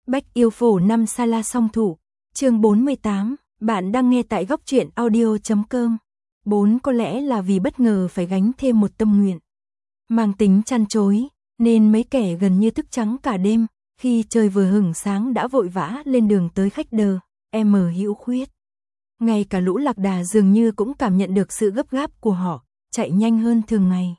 Bách yêu phổ năm Sala song thủ, chương 48, bạn đang nghe tại góc truyện audio.com. 4 có lẽ là vì bất ngờ phải gánh thêm một tâm nguyện. Mang tính chăn chối, nên mấy kẻ gần như thức trắng cả đêm, khi trời vừa hửng sáng đã vội vã lên đường tới khách đờ, Hữu Khuyết. Ngay cả lũ lạc đà dường như cũng cảm nhận được sự gấp gáp của họ, chạy nhanh hơn thường ngày.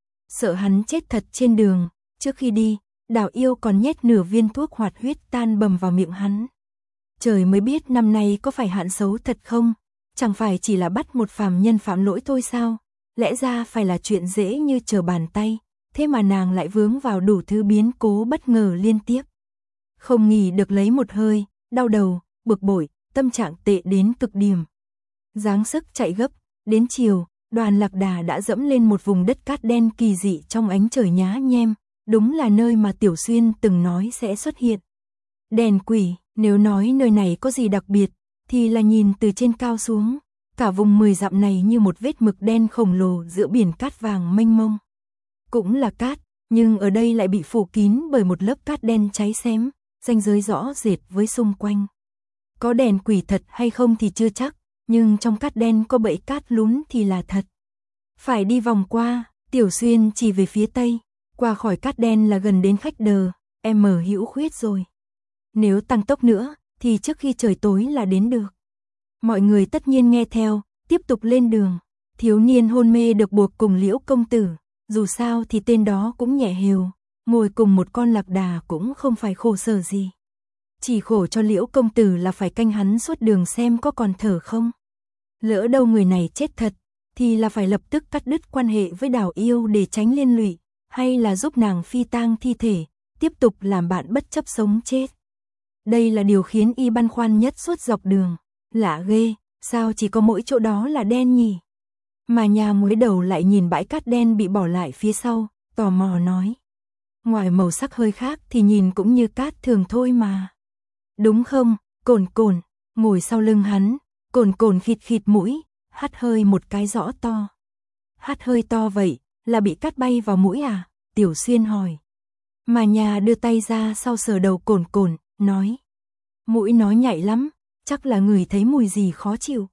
Sợ hắn chết thật trên đường, trước khi đi, Đào Yêu còn nhét nửa viên thuốc hoạt huyết tan bầm vào miệng hắn. Trời mới biết năm nay có phải hạn xấu thật không, chẳng phải chỉ là bắt một phàm nhân phạm lỗi thôi sao, lẽ ra phải là chuyện dễ như trở bàn tay, thế mà nàng lại vướng vào đủ thứ biến cố bất ngờ liên tiếp. Không nghỉ được lấy một hơi, đau đầu, bực bội, tâm trạng tệ đến cực điểm. Dáng sức chạy gấp, đến chiều, đoàn lạc đà đã dẫm lên một vùng đất cát đen kỳ dị trong ánh trời nhá nhem, đúng là nơi mà Tiểu Xuyên từng nói sẽ xuất hiện. Đèn quỷ, nếu nói nơi này có gì đặc biệt, thì là nhìn từ trên cao xuống, cả vùng 10 dặm này như một vết mực đen khổng lồ giữa biển cát vàng mênh mông. Cũng là cát, nhưng ở đây lại bị phủ kín bởi một lớp cát đen cháy xém, ranh giới rõ rệt với xung quanh. Có đèn quỷ thật hay không thì chưa chắc, nhưng trong cát đen có bẫy cát lún thì là thật. Phải đi vòng qua, Tiểu Xuyên chỉ về phía tây, qua khỏi cát đen là gần đến khách đờ, Hữu Khuyết rồi. Nếu tăng tốc nữa, thì trước khi trời tối là đến được. Mọi người tất nhiên nghe theo, tiếp tục lên đường. Thiếu niên hôn mê được buộc cùng Liễu công tử, dù sao thì tên đó cũng nhẹ hều, ngồi cùng một con lạc đà cũng không phải khổ sở gì. Chỉ khổ cho Liễu công tử là phải canh hắn suốt đường xem có còn thở không. Lỡ đâu người này chết thật, thì là phải lập tức cắt đứt quan hệ với Đào Yêu để tránh liên lụy, hay là giúp nàng phi tang thi thể, tiếp tục làm bạn bất chấp sống chết. Đây là điều khiến y băn khoăn nhất suốt dọc đường. Lạ ghê, sao chỉ có mỗi chỗ đó là đen nhỉ? Mà nhà mới đầu lại nhìn bãi cát đen bị bỏ lại phía sau, tò mò nói. Ngoài màu sắc hơi khác thì nhìn cũng như cát thường thôi mà. Đúng không, Cồn Cồn, ngồi sau lưng hắn, Cồn Cồn khịt khịt mũi, hắt hơi một cái rõ to. Hắt hơi to vậy, là bị cát bay vào mũi à? Tiểu Xuyên hỏi. Mà nhà đưa tay ra sau sờ đầu Cồn Cồn, nói. Mũi nó nhạy lắm, chắc là người thấy mùi gì khó chịu.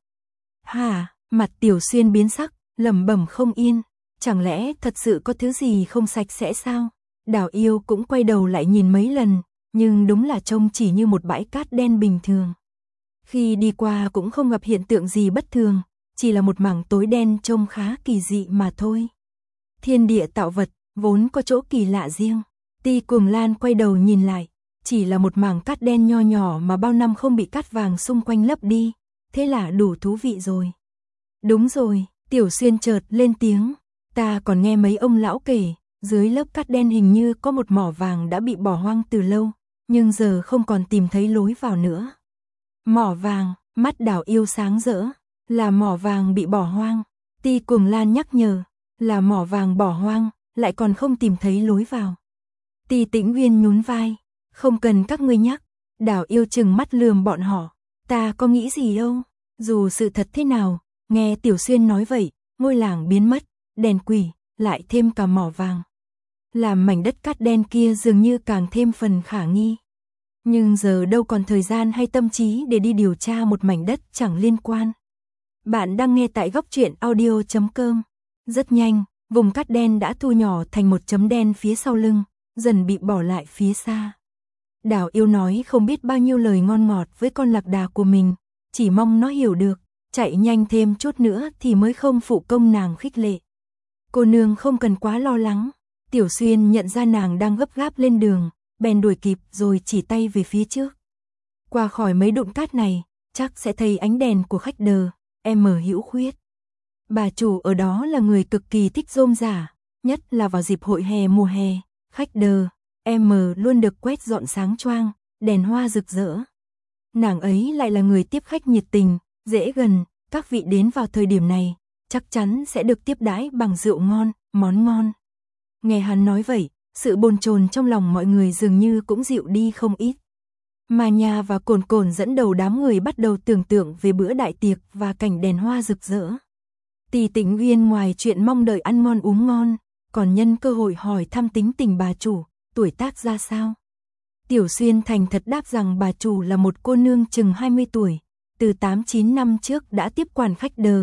Hả, mặt Tiểu Xuyên biến sắc, lẩm bẩm không yên, chẳng lẽ thật sự có thứ gì không sạch sẽ sao? Đào Yêu cũng quay đầu lại nhìn mấy lần, nhưng đúng là trông chỉ như một bãi cát đen bình thường. Khi đi qua cũng không gặp hiện tượng gì bất thường, chỉ là một mảng tối đen trông khá kỳ dị mà thôi. Thiên địa tạo vật, vốn có chỗ kỳ lạ riêng. Ti Cuồng Lan quay đầu nhìn lại, chỉ là một mảng cát đen nho nhỏ mà bao năm không bị cát vàng xung quanh lấp đi, thế là đủ thú vị rồi. Đúng rồi, Tiểu Xuyên chợt lên tiếng, ta còn nghe mấy ông lão kể, dưới lớp cát đen hình như có một mỏ vàng đã bị bỏ hoang từ lâu, nhưng giờ không còn tìm thấy lối vào nữa. Mỏ vàng, mắt Đào Yêu sáng rỡ, là mỏ vàng bị bỏ hoang. Ti Cuồng Lan nhắc nhở, là mỏ vàng bỏ hoang, lại còn không tìm thấy lối vào. Ti Tĩnh Uyên nhún vai, không cần các ngươi nhắc. Đào Yêu chừng mắt lườm bọn họ, ta có nghĩ gì đâu, dù sự thật thế nào, nghe Tiểu Xuyên nói vậy, ngôi làng biến mất, đèn quỷ, lại thêm cả mỏ vàng. Làm mảnh đất cát đen kia dường như càng thêm phần khả nghi. Nhưng giờ đâu còn thời gian hay tâm trí để đi điều tra một mảnh đất chẳng liên quan. Bạn đang nghe tại góc truyện audio.com. Rất nhanh, vùng cát đen đã thu nhỏ thành một chấm đen phía sau lưng, dần bị bỏ lại phía xa. Đào Yêu nói không biết bao nhiêu lời ngon ngọt với con lạc đà của mình, chỉ mong nó hiểu được, chạy nhanh thêm chút nữa thì mới không phụ công nàng khích lệ. Cô nương không cần quá lo lắng. Tiểu Xuyên nhận ra nàng đang gấp gáp lên đường, bèn đuổi kịp rồi chỉ tay về phía trước. Qua khỏi mấy đụn cát này, chắc sẽ thấy ánh đèn của khách đờ, Hữu Khuyết. Bà chủ ở đó là người cực kỳ thích rôm rả, nhất là vào dịp hội hè mùa hè, khách đờ, luôn được quét dọn sáng choang, đèn hoa rực rỡ. Nàng ấy lại là người tiếp khách nhiệt tình, dễ gần, các vị đến vào thời điểm này, chắc chắn sẽ được tiếp đãi bằng rượu ngon, món ngon. Nghe hắn nói vậy, sự bồn chồn trong lòng mọi người dường như cũng dịu đi không ít. Mà nhà và Cồn Cồn dẫn đầu đám người bắt đầu tưởng tượng về bữa đại tiệc và cảnh đèn hoa rực rỡ. Ti Tĩnh Uyên ngoài chuyện mong đợi ăn ngon uống ngon, còn nhân cơ hội hỏi thăm tính tình bà chủ, tuổi tác ra sao. Tiểu Xuyên thành thật đáp rằng bà chủ là một cô nương chừng 20 tuổi, từ 8-9 năm trước đã tiếp quản khách đờ,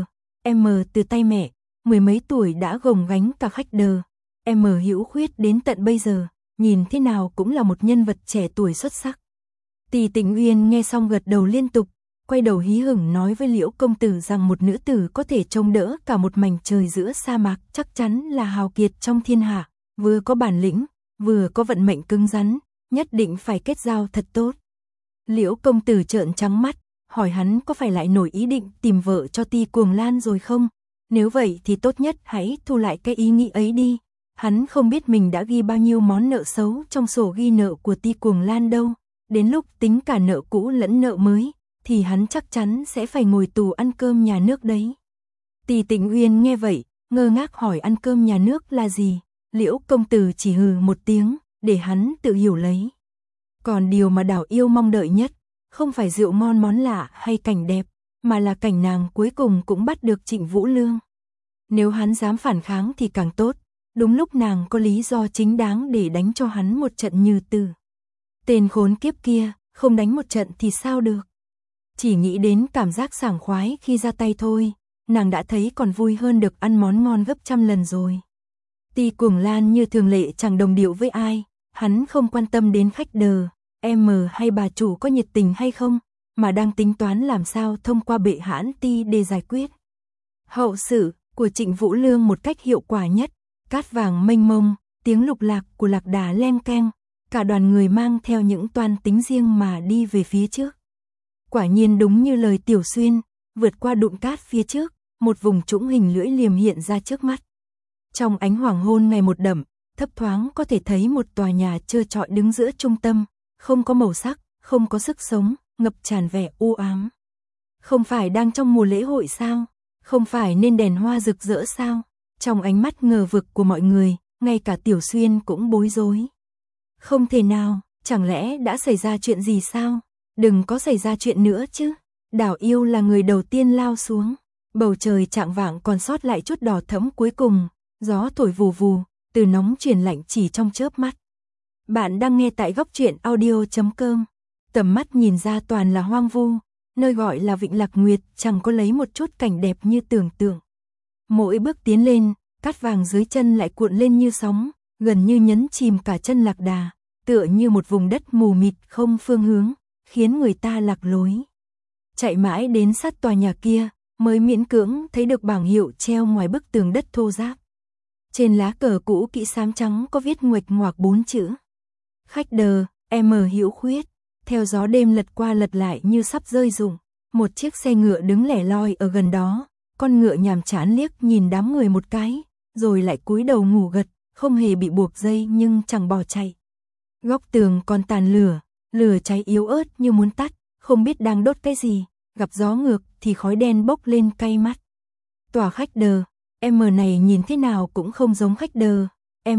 từ tay mẹ, mười mấy tuổi đã gồng gánh cả khách đờ, Hữu Khuyết đến tận bây giờ, nhìn thế nào cũng là một nhân vật trẻ tuổi xuất sắc. Tỷ Tĩnh Uyên nghe xong gật đầu liên tục, quay đầu hí hửng nói với Liễu công tử rằng một nữ tử có thể trông đỡ cả một mảnh trời giữa sa mạc chắc chắn là hào kiệt trong thiên hạ, vừa có bản lĩnh, vừa có vận mệnh cứng rắn, nhất định phải kết giao thật tốt. Liễu công tử trợn trắng mắt, hỏi hắn có phải lại nổi ý định tìm vợ cho Ti Cuồng Lan rồi không? Nếu vậy thì tốt nhất hãy thu lại cái ý nghĩ ấy đi. Hắn không biết mình đã ghi bao nhiêu món nợ xấu trong sổ ghi nợ của Ti Cuồng Lan đâu. Đến lúc tính cả nợ cũ lẫn nợ mới, thì hắn chắc chắn sẽ phải ngồi tù ăn cơm nhà nước đấy. Tỷ Tĩnh Uyên nghe vậy, ngơ ngác hỏi ăn cơm nhà nước là gì? Liễu công tử chỉ hừ một tiếng, để hắn tự hiểu lấy. Còn điều mà Đào Yêu mong đợi nhất, không phải rượu ngon món lạ hay cảnh đẹp, mà là cảnh nàng cuối cùng cũng bắt được Trịnh Vũ Lương. Nếu hắn dám phản kháng thì càng tốt, đúng lúc nàng có lý do chính đáng để đánh cho hắn một trận như tử. Tên khốn kiếp kia, không đánh một trận thì sao được. Chỉ nghĩ đến cảm giác sảng khoái khi ra tay thôi, nàng đã thấy còn vui hơn được ăn món ngon gấp trăm lần rồi. Ti Cuồng Lan như thường lệ chẳng đồng điệu với ai, hắn không quan tâm đến khách đờ, hay bà chủ có nhiệt tình hay không, mà đang tính toán làm sao thông qua bệ hãn Ti để giải quyết hậu sự của Trịnh Vũ Lương một cách hiệu quả nhất. Cát vàng mênh mông, tiếng lục lạc của lạc đà len keng, cả đoàn người mang theo những toan tính riêng mà đi về phía trước. Quả nhiên đúng như lời Tiểu Xuyên, vượt qua đụn cát phía trước, một vùng trũng hình lưỡi liềm hiện ra trước mắt. Trong ánh hoàng hôn ngày một đậm, thấp thoáng có thể thấy một tòa nhà trơ trọi đứng giữa trung tâm, không có màu sắc, không có sức sống, ngập tràn vẻ u ám. Không phải đang trong mùa lễ hội sao? Không phải nên đèn hoa rực rỡ sao? Trong ánh mắt ngờ vực của mọi người, ngay cả Tiểu Xuyên cũng bối rối. Không thể nào, chẳng lẽ đã xảy ra chuyện gì sao? Đừng có xảy ra chuyện nữa chứ. Đào Yêu là người đầu tiên lao xuống. Bầu trời chạng vạng còn sót lại chút đỏ thẫm cuối cùng, gió thổi vù vù, từ nóng chuyển lạnh chỉ trong chớp mắt. Bạn đang nghe tại góc truyện audio.com. Tầm mắt nhìn ra toàn là hoang vu, nơi gọi là Vịnh Lạc Nguyệt chẳng có lấy một chút cảnh đẹp như tưởng tượng. Mỗi bước tiến lên, cát vàng dưới chân lại cuộn lên như sóng, gần như nhấn chìm cả chân lạc đà, tựa như một vùng đất mù mịt không phương hướng, khiến người ta lạc lối. Chạy mãi đến sát tòa nhà kia, mới miễn cưỡng thấy được bảng hiệu treo ngoài bức tường đất thô ráp. Trên lá cờ cũ kỹ xám trắng có viết nguệch ngoạc 4 chữ. Khách đờ, Hữu Khuyết. Theo gió đêm lật qua lật lại như sắp rơi rụng, một chiếc xe ngựa đứng lẻ loi ở gần đó. Con ngựa nhàm chán liếc nhìn đám người một cái, rồi lại cúi đầu ngủ gật, không hề bị buộc dây nhưng chẳng bỏ chạy. Góc tường còn tàn lửa, lửa cháy yếu ớt như muốn tắt, không biết đang đốt cái gì, gặp gió ngược thì khói đen bốc lên cay mắt. Tòa khách đờ, này nhìn thế nào cũng không giống khách đờ,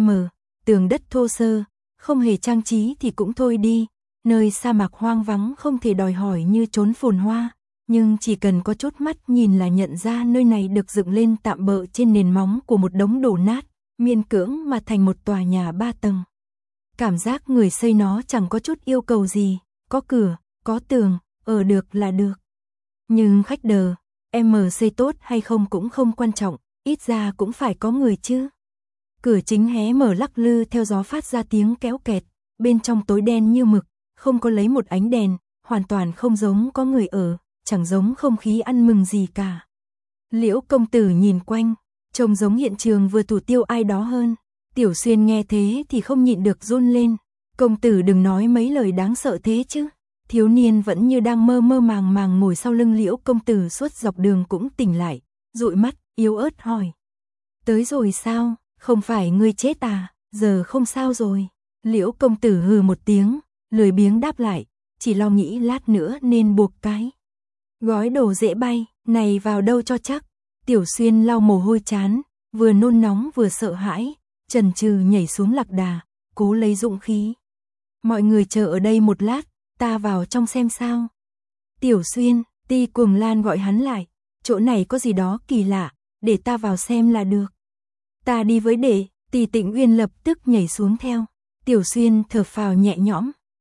tường đất thô sơ, không hề trang trí thì cũng thôi đi, nơi sa mạc hoang vắng không thể đòi hỏi như chốn phồn hoa. Nhưng chỉ cần có chút mắt nhìn là nhận ra nơi này được dựng lên tạm bợ trên nền móng của một đống đổ nát, miễn cưỡng mà thành một tòa nhà 3 tầng. Cảm giác người xây nó chẳng có chút yêu cầu gì, có cửa, có tường, ở được là được. Nhưng khách đờ, xây tốt hay không cũng không quan trọng, ít ra cũng phải có người chứ. Cửa chính hé mở lắc lư theo gió phát ra tiếng kéo kẹt, bên trong tối đen như mực, không có lấy một ánh đèn, hoàn toàn không giống có người ở. Chẳng giống không khí ăn mừng gì cả. Liễu công tử nhìn quanh, trông giống hiện trường vừa thủ tiêu ai đó hơn. Tiểu Xuyên nghe thế thì không nhịn được run lên. Công tử đừng nói mấy lời đáng sợ thế chứ. Thiếu niên vẫn như đang mơ mơ màng màng ngồi sau lưng Liễu công tử suốt dọc đường cũng tỉnh lại, dụi mắt, yếu ớt hỏi. Tới rồi sao, không phải ngươi chết à, giờ không sao rồi. Liễu công tử hừ một tiếng, lười biếng đáp lại, chỉ lo nghĩ lát nữa nên buộc cái gói đồ dễ bay, này vào đâu cho chắc. Tiểu Xuyên lau mồ hôi chán, vừa nôn nóng vừa sợ hãi, chần chừ nhảy xuống lạc đà, cố lấy dũng khí. Mọi người chờ ở đây một lát, ta vào trong xem sao. Tiểu Xuyên, Ti Cuồng Lan gọi hắn lại, chỗ này có gì đó kỳ lạ, để ta vào xem là được. Ta đi với đệ, Tỷ Tĩnh Uyên lập tức nhảy xuống theo. Tiểu Xuyên thở phào nhẹ nhõm,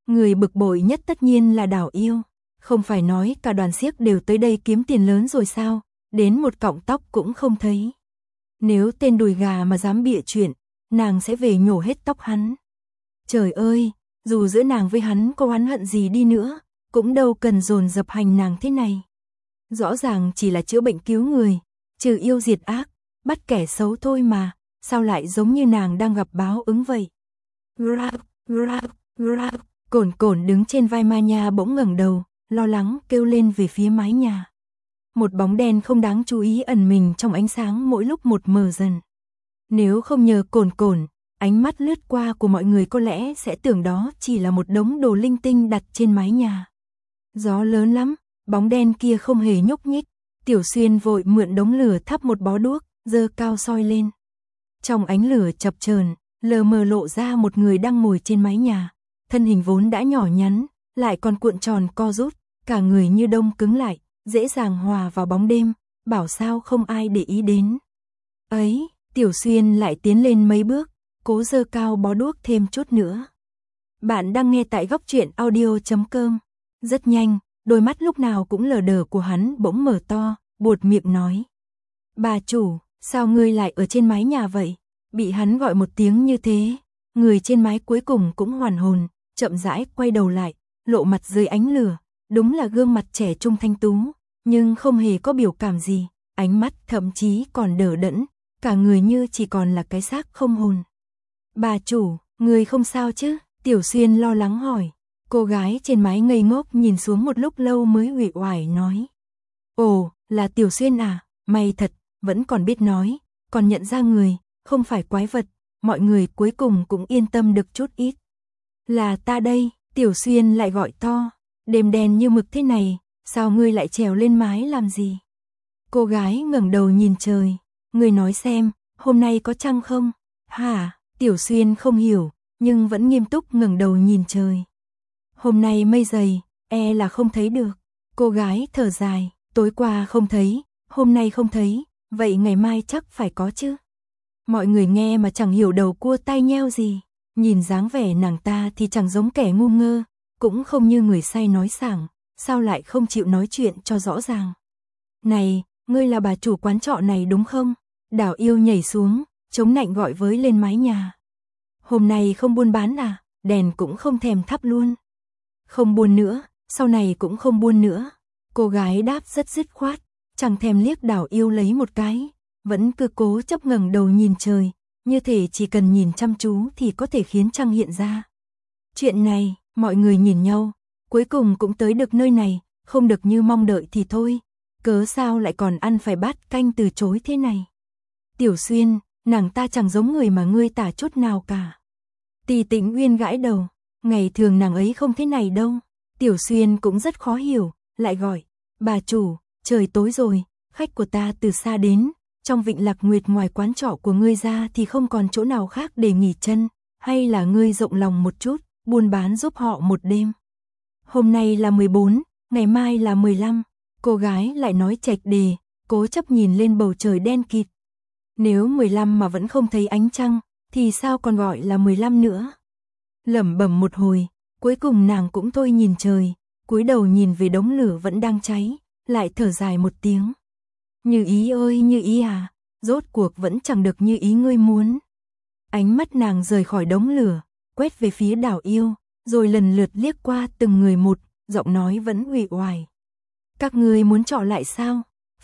Người bực bội nhất tất nhiên là Đào Yêu. Không phải nói cả đoàn xiếc đều tới đây kiếm tiền lớn rồi sao, đến một cọng tóc cũng không thấy. Nếu tên đùi gà mà dám bịa chuyện, nàng sẽ về nhổ hết tóc hắn. Trời ơi, dù giữa nàng với hắn có oán hận gì đi nữa, cũng đâu cần dồn dập hành nàng thế này. Rõ ràng chỉ là chữa bệnh cứu người, trừ yêu diệt ác, bắt kẻ xấu thôi mà, sao lại giống như nàng đang gặp báo ứng vậy. Cổn Cổn đứng trên vai Maya bỗng ngẩng đầu, lo lắng kêu lên về phía mái nhà. Một bóng đen không đáng chú ý ẩn mình trong ánh sáng mỗi lúc một mờ dần. Nếu không nhờ Cổn Cổn, ánh mắt lướt qua của mọi người có lẽ sẽ tưởng đó chỉ là một đống đồ linh tinh đặt trên mái nhà. Gió lớn lắm, bóng đen kia không hề nhúc nhích. Tiểu Xuyên vội mượn đống lửa thắp một bó đuốc, giơ cao soi lên. Trong ánh lửa chập chờn, lờ mờ lộ ra một người đang ngồi trên mái nhà. Thân hình vốn đã nhỏ nhắn, lại còn cuộn tròn co rút, cả người như đông cứng lại, dễ dàng hòa vào bóng đêm, bảo sao không ai để ý đến. Ấy, Tiểu Xuyên lại tiến lên mấy bước, cố giơ cao bó đuốc thêm chút nữa. Bạn đang nghe tại góc truyện audio.com. Rất nhanh, đôi mắt lúc nào cũng lờ đờ của hắn bỗng mở to, buột miệng nói. Bà chủ, sao ngươi lại ở trên mái nhà vậy? Bị hắn gọi một tiếng như thế, người trên mái cuối cùng cũng hoàn hồn, chậm rãi quay đầu lại, lộ mặt dưới ánh lửa, đúng là gương mặt trẻ trung thanh tú, nhưng không hề có biểu cảm gì, ánh mắt thậm chí còn đờ đẫn, cả người như chỉ còn là cái xác không hồn. Bà chủ, người không sao chứ? Tiểu Xuyên lo lắng hỏi. Cô gái trên mái ngây ngốc nhìn xuống một lúc lâu mới uể oải nói. Ồ, là Tiểu Xuyên à, may thật, vẫn còn biết nói, còn nhận ra người, không phải quái vật, mọi người cuối cùng cũng yên tâm được chút ít. Là ta đây, Tiểu Xuyên lại gọi to, đêm đen như mực thế này, sao ngươi lại trèo lên mái làm gì? Cô gái ngẩng đầu nhìn trời, ngươi nói xem, hôm nay có trăng không? Hả? Tiểu Xuyên không hiểu, nhưng vẫn nghiêm túc ngẩng đầu nhìn trời. Hôm nay mây dày, e là không thấy được. Cô gái thở dài, tối qua không thấy, hôm nay không thấy, vậy ngày mai chắc phải có chứ. Mọi người nghe mà chẳng hiểu đầu cua tai nheo gì, nhìn dáng vẻ nàng ta thì chẳng giống kẻ ngu ngơ, cũng không như người say nói sảng, sao lại không chịu nói chuyện cho rõ ràng. Này, ngươi là bà chủ quán trọ này đúng không? Đào Yêu nhảy xuống, chống nạnh gọi với lên mái nhà. Hôm nay không buôn bán à, đèn cũng không thèm thắp luôn. Không buôn nữa, sau này cũng không buôn nữa. Cô gái đáp rất dứt khoát, chẳng thèm liếc Đào Yêu lấy một cái, vẫn cứ cố chấp ngẩng đầu nhìn trời, như thể chỉ cần nhìn chăm chú thì có thể khiến trăng hiện ra. Chuyện này, mọi người nhìn nhau, cuối cùng cũng tới được nơi này, không được như mong đợi thì thôi, cớ sao lại còn ăn phải bát canh từ chối thế này. Tiểu Xuyên, nàng ta chẳng giống người mà ngươi tả chút nào cả. Tỳ Tĩnh Uyên gãi đầu, ngày thường nàng ấy không thế này đâu. Tiểu Xuyên cũng rất khó hiểu, lại gọi, bà chủ, trời tối rồi, khách của ta từ xa đến, trong Vịnh Lạc Nguyệt ngoài quán trọ của ngươi ra thì không còn chỗ nào khác để nghỉ chân, hay là ngươi rộng lòng một chút, buôn bán giúp họ một đêm. Hôm nay là 14, ngày mai là 15, cô gái lại nói chệch đề, cố chấp nhìn lên bầu trời đen kịt. Nếu 15 mà vẫn không thấy ánh trăng, thì sao còn gọi là 15 nữa? Lẩm bẩm một hồi, cuối cùng nàng cũng thôi nhìn trời, cúi đầu nhìn về đống lửa vẫn đang cháy, lại thở dài một tiếng. Như ý ơi như ý à, rốt cuộc vẫn chẳng được như ý ngươi muốn. Ánh mắt nàng rời khỏi đống lửa, quét về phía Đào Yêu, rồi lần lượt liếc qua từng người một, giọng nói vẫn uể oải. Các ngươi muốn trọ lại sao?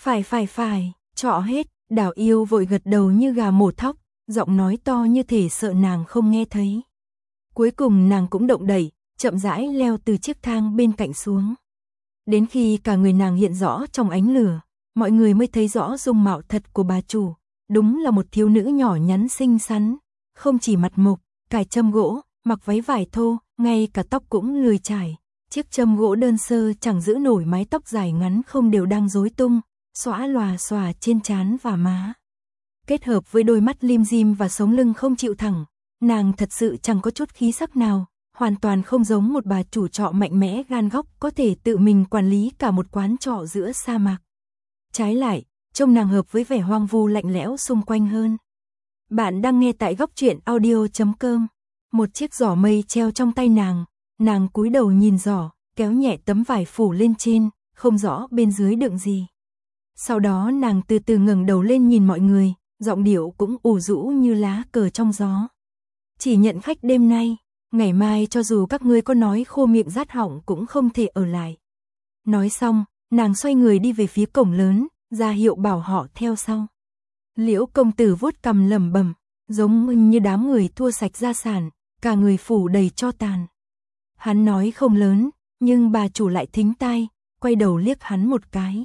Phải, trọ hết. Đào Yêu vội gật đầu như gà mổ thóc, giọng nói to như thể sợ nàng không nghe thấy. Cuối cùng nàng cũng động đẩy, chậm rãi leo từ chiếc thang bên cạnh xuống. Đến khi cả người nàng hiện rõ trong ánh lửa, mọi người mới thấy rõ dung mạo thật của bà chủ, đúng là một thiếu nữ nhỏ nhắn xinh xắn, không chỉ mặt mộc, cài châm gỗ, mặc váy vải thô, ngay cả tóc cũng lười chải, chiếc châm gỗ đơn sơ chẳng giữ nổi mái tóc dài ngắn không đều đang rối tung, xõa lòa xòa trên trán và má. Kết hợp với đôi mắt lim dim và sống lưng không chịu thẳng, nàng thật sự chẳng có chút khí sắc nào, hoàn toàn không giống một bà chủ trọ mạnh mẽ gan góc có thể tự mình quản lý cả một quán trọ giữa sa mạc. Trái lại, trông nàng hợp với vẻ hoang vu lạnh lẽo xung quanh hơn. Bạn đang nghe tại góc truyện audio.com. Một chiếc giỏ mây treo trong tay nàng, nàng cúi đầu nhìn giỏ, kéo nhẹ tấm vải phủ lên trên, không rõ bên dưới đựng gì. Sau đó nàng từ từ ngẩng đầu lên nhìn mọi người, giọng điệu cũng ủ rũ như lá cờ trong gió. Chỉ nhận khách đêm nay, ngày mai cho dù các ngươi có nói khô miệng rát họng cũng không thể ở lại. Nói xong, nàng xoay người đi về phía cổng lớn, ra hiệu bảo họ theo sau. Liễu công tử vuốt cằm lẩm bẩm, giống như đám người thua sạch gia sản, cả người phủ đầy tro tàn. Hắn nói không lớn, nhưng bà chủ lại thính tai, quay đầu liếc hắn một cái.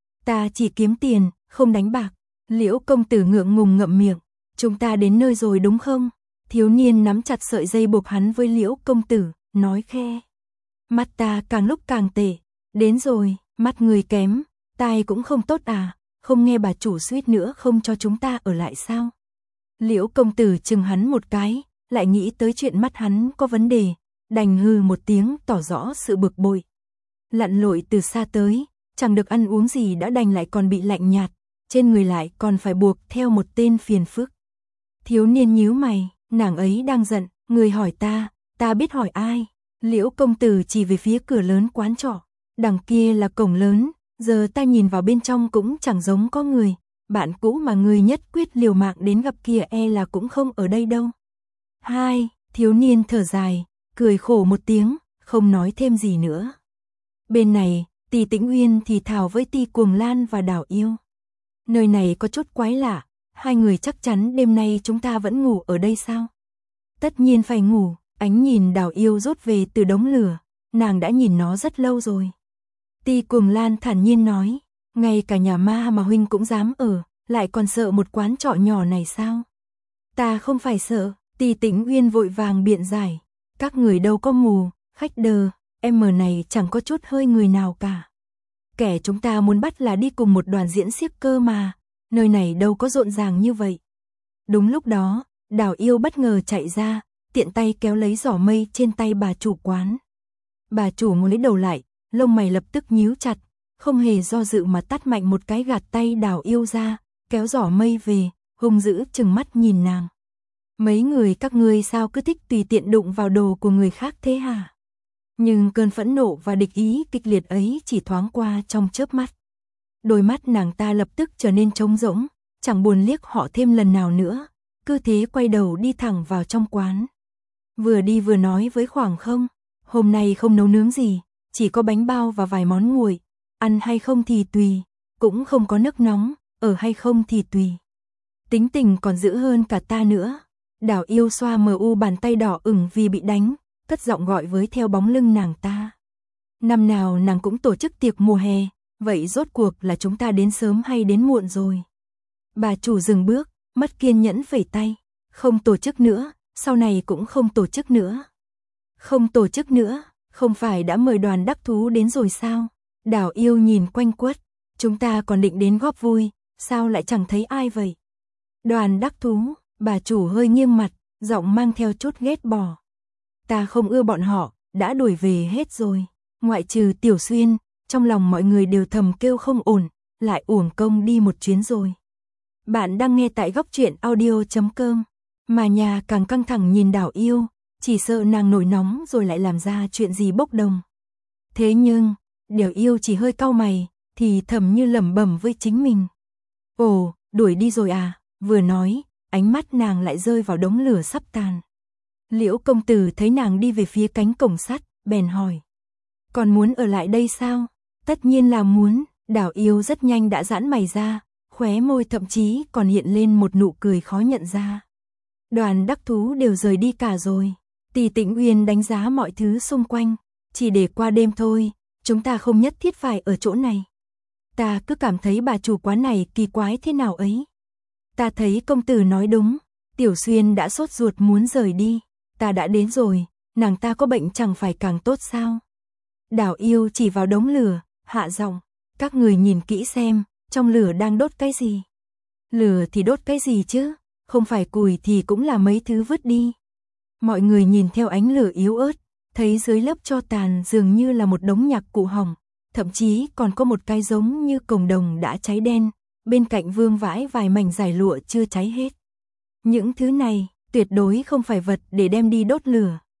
Ta chỉ kiếm tiền, không đánh bạc. Liễu công tử ngượng ngùng ngậm miệng, chúng ta đến nơi rồi đúng không? Thiếu niên nắm chặt sợi dây buộc hắn với Liễu công tử, nói khe. Mắt ta càng lúc càng tệ, đến rồi, mắt người kém, tai cũng không tốt à, không nghe bà chủ suýt nữa không cho chúng ta ở lại sao? Liễu công tử chừng hắn một cái, lại nghĩ tới chuyện mắt hắn có vấn đề, đành hừ một tiếng tỏ rõ sự bực bội. Lặn lội từ xa tới, chẳng được ăn uống gì đã đành lại còn bị lạnh nhạt, trên người lại còn phải buộc theo một tên phiền phức. Thiếu niên nhíu mày, nàng ấy đang giận, người hỏi ta biết hỏi ai? Liễu công tử chỉ về phía cửa lớn quán trọ, đằng kia là cổng lớn, giờ ta nhìn vào bên trong cũng chẳng giống có người, bạn cũ mà người nhất quyết liều mạng đến gặp kia là cũng không ở đây đâu. Hai, thiếu niên thở dài, cười khổ một tiếng, không nói thêm gì nữa. Bên này, Tỳ Tĩnh Uyên thì thào với Ti Cuồng Lan và Đào Yêu. Nơi này có chút quái lạ, hai người chắc chắn đêm nay chúng ta vẫn ngủ ở đây sao? Tất nhiên phải ngủ, ánh nhìn Đào Yêu rốt về từ đống lửa, nàng đã nhìn nó rất lâu rồi. Ti Cuồng Lan thản nhiên nói, ngay cả nhà ma mà huynh cũng dám ở, lại còn sợ một quán trọ nhỏ này sao? Ta không phải sợ, Tỳ Tĩnh Uyên vội vàng biện giải, các người đâu có mù, khách đờ, em này chẳng có chút hơi người nào cả. Kẻ chúng ta muốn bắt là đi cùng một đoàn diễn xiếc cơ mà, nơi này đâu có rộn ràng như vậy. Đúng lúc đó, Đào Yêu bất ngờ chạy ra, tiện tay kéo lấy giỏ mây trên tay bà chủ quán. Bà chủ ngồi lấy đầu lại, lông mày lập tức nhíu chặt, không hề do dự mà tát mạnh một cái gạt tay Đào Yêu ra, kéo giỏ mây về, hung dữ trừng mắt nhìn nàng. Mấy người các ngươi sao cứ thích tùy tiện đụng vào đồ của người khác thế hả? Nhưng cơn phẫn nộ và địch ý kịch liệt ấy chỉ thoáng qua trong chớp mắt. Đôi mắt nàng ta lập tức trở nên trống rỗng, chẳng buồn liếc họ thêm lần nào nữa, cứ thế quay đầu đi thẳng vào trong quán. Vừa đi vừa nói với Khoảng Không, hôm nay không nấu nướng gì, chỉ có bánh bao và vài món nguội, ăn hay không thì tùy, cũng không có nước nóng, ở hay không thì tùy. Tính tình còn dữ hơn cả ta nữa. Đào Yêu xoa mờ u bàn tay đỏ ửng vì bị đánh, cất giọng gọi với theo bóng lưng nàng ta. Năm nào nàng cũng tổ chức tiệc mùa hè, vậy rốt cuộc là chúng ta đến sớm hay đến muộn rồi? Bà chủ dừng bước, mất kiên nhẫn phẩy tay, không tổ chức nữa, sau này cũng không tổ chức nữa. Không tổ chức nữa, không phải đã mời đoàn đắc thú đến rồi sao? Đào Yêu nhìn quanh quất, chúng ta còn định đến góp vui, sao lại chẳng thấy ai vậy? Đoàn đắc thú, bà chủ hơi nghiêng mặt, giọng mang theo chút ghét bỏ. Ta không ưa bọn họ, đã đuổi về hết rồi. Ngoại trừ Tiểu Xuyên, trong lòng mọi người đều thầm kêu không ổn, lại uổng công đi một chuyến rồi. Bạn đang nghe tại góc truyện audio.com. Mà nhà càng căng thẳng nhìn Đào Yêu, chỉ sợ nàng nổi nóng rồi lại làm ra chuyện gì bốc đồng. Thế nhưng, Đào Yêu chỉ hơi cau mày, thì thầm như lẩm bẩm với chính mình. Ồ, đuổi đi rồi à? Vừa nói, ánh mắt nàng lại rơi vào đống lửa sắp tàn. Liễu công tử thấy nàng đi về phía cánh cổng sắt, bèn hỏi. Còn muốn ở lại đây sao? Tất nhiên là muốn. Đào Yêu rất nhanh đã giãn mày ra, khóe môi thậm chí còn hiện lên một nụ cười khó nhận ra. Đoàn đắc thú đều rời đi cả rồi. Tỳ Tĩnh Uyên đánh giá mọi thứ xung quanh, chỉ để qua đêm thôi, chúng ta không nhất thiết phải ở chỗ này. Ta cứ cảm thấy bà chủ quán này kỳ quái thế nào ấy. Ta thấy công tử nói đúng, Tiểu Xuyên đã sốt ruột muốn rời đi, ta đã đến rồi, nàng ta có bệnh chẳng phải càng tốt sao? Đào Yêu chỉ vào đống lửa, hạ giọng, các người nhìn kỹ xem, trong lửa đang đốt cái gì? Lửa thì đốt cái gì chứ, không phải củi thì cũng là mấy thứ vứt đi. Mọi người nhìn theo ánh lửa yếu ớt, thấy dưới lớp tro tàn dường như là một đống nhạc cụ hỏng, thậm chí còn có một cái giống như cổng đồng đã cháy đen, bên cạnh vương vãi vài mảnh giải lụa chưa cháy hết. Những thứ này tuyệt đối không phải vật để đem đi đốt lửa.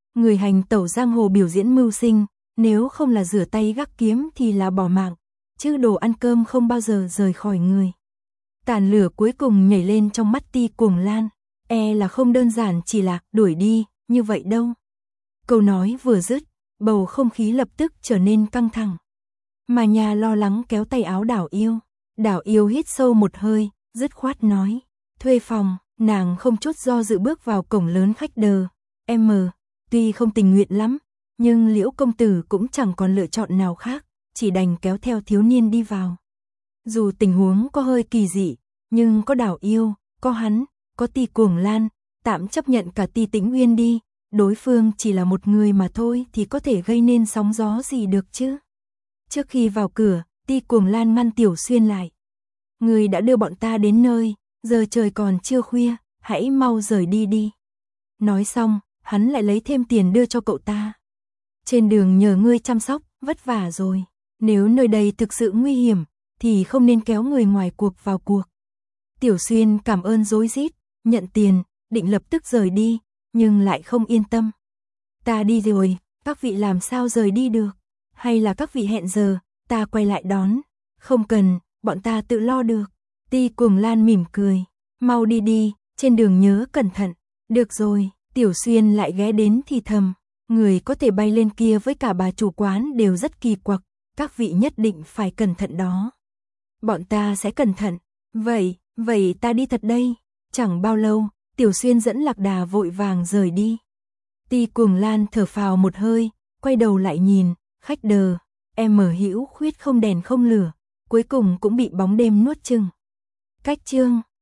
Người hành tẩu giang hồ biểu diễn mưu sinh, nếu không là rửa tay gác kiếm thì là bỏ mạng, chứ đồ ăn cơm không bao giờ rời khỏi người. Tàn lửa cuối cùng nhảy lên trong mắt Ti Cuồng Lan, là không đơn giản chỉ là đuổi đi, như vậy đâu. Câu nói vừa dứt, bầu không khí lập tức trở nên căng thẳng. Mà nhà lo lắng kéo tay áo Đảo Yêu. Đảo Yêu hít sâu một hơi, dứt khoát nói, thuê phòng, nàng không chút do dự bước vào cổng lớn khách đờ. Tuy không tình nguyện lắm, nhưng Liễu công tử cũng chẳng còn lựa chọn nào khác, chỉ đành kéo theo thiếu niên đi vào. Dù tình huống có hơi kỳ dị, nhưng có Đảo Yêu, có hắn, có Ti Cuồng Lan, tạm chấp nhận cả Ti Tĩnh Uyên đi, đối phương chỉ là một người mà thôi thì có thể gây nên sóng gió gì được chứ. Trước khi vào cửa, Ti Cuồng Lan ngăn Tiểu Xuyên lại. Người đã đưa bọn ta đến nơi, giờ trời còn chưa khuya, hãy mau rời đi đi. Nói xong, hắn lại lấy thêm tiền đưa cho cậu ta. Trên đường nhờ ngươi chăm sóc, vất vả rồi. Nếu nơi đây thực sự nguy hiểm, thì không nên kéo người ngoài cuộc vào cuộc. Tiểu Xuyên cảm ơn rối rít, nhận tiền, định lập tức rời đi, nhưng lại không yên tâm. Ta đi rồi, các vị làm sao rời đi được? Hay là các vị hẹn giờ, ta quay lại đón? Không cần, bọn ta tự lo được. Ti Cuồng Lan mỉm cười, mau đi đi, trên đường nhớ cẩn thận. Được rồi, Tiểu Xuyên lại ghé đến thì thầm, người có thể bay lên kia với cả bà chủ quán đều rất kỳ quặc, các vị nhất định phải cẩn thận đó. Bọn ta sẽ cẩn thận. Vậy ta đi thật đây. Chẳng bao lâu, Tiểu Xuyên dẫn Lạc Đà vội vàng rời đi. Ti Cuồng Lan thở phào một hơi, quay đầu lại nhìn, khách đờ, Hữu Khuyết không đèn không lửa, cuối cùng cũng bị bóng đêm nuốt chửng. Cách chương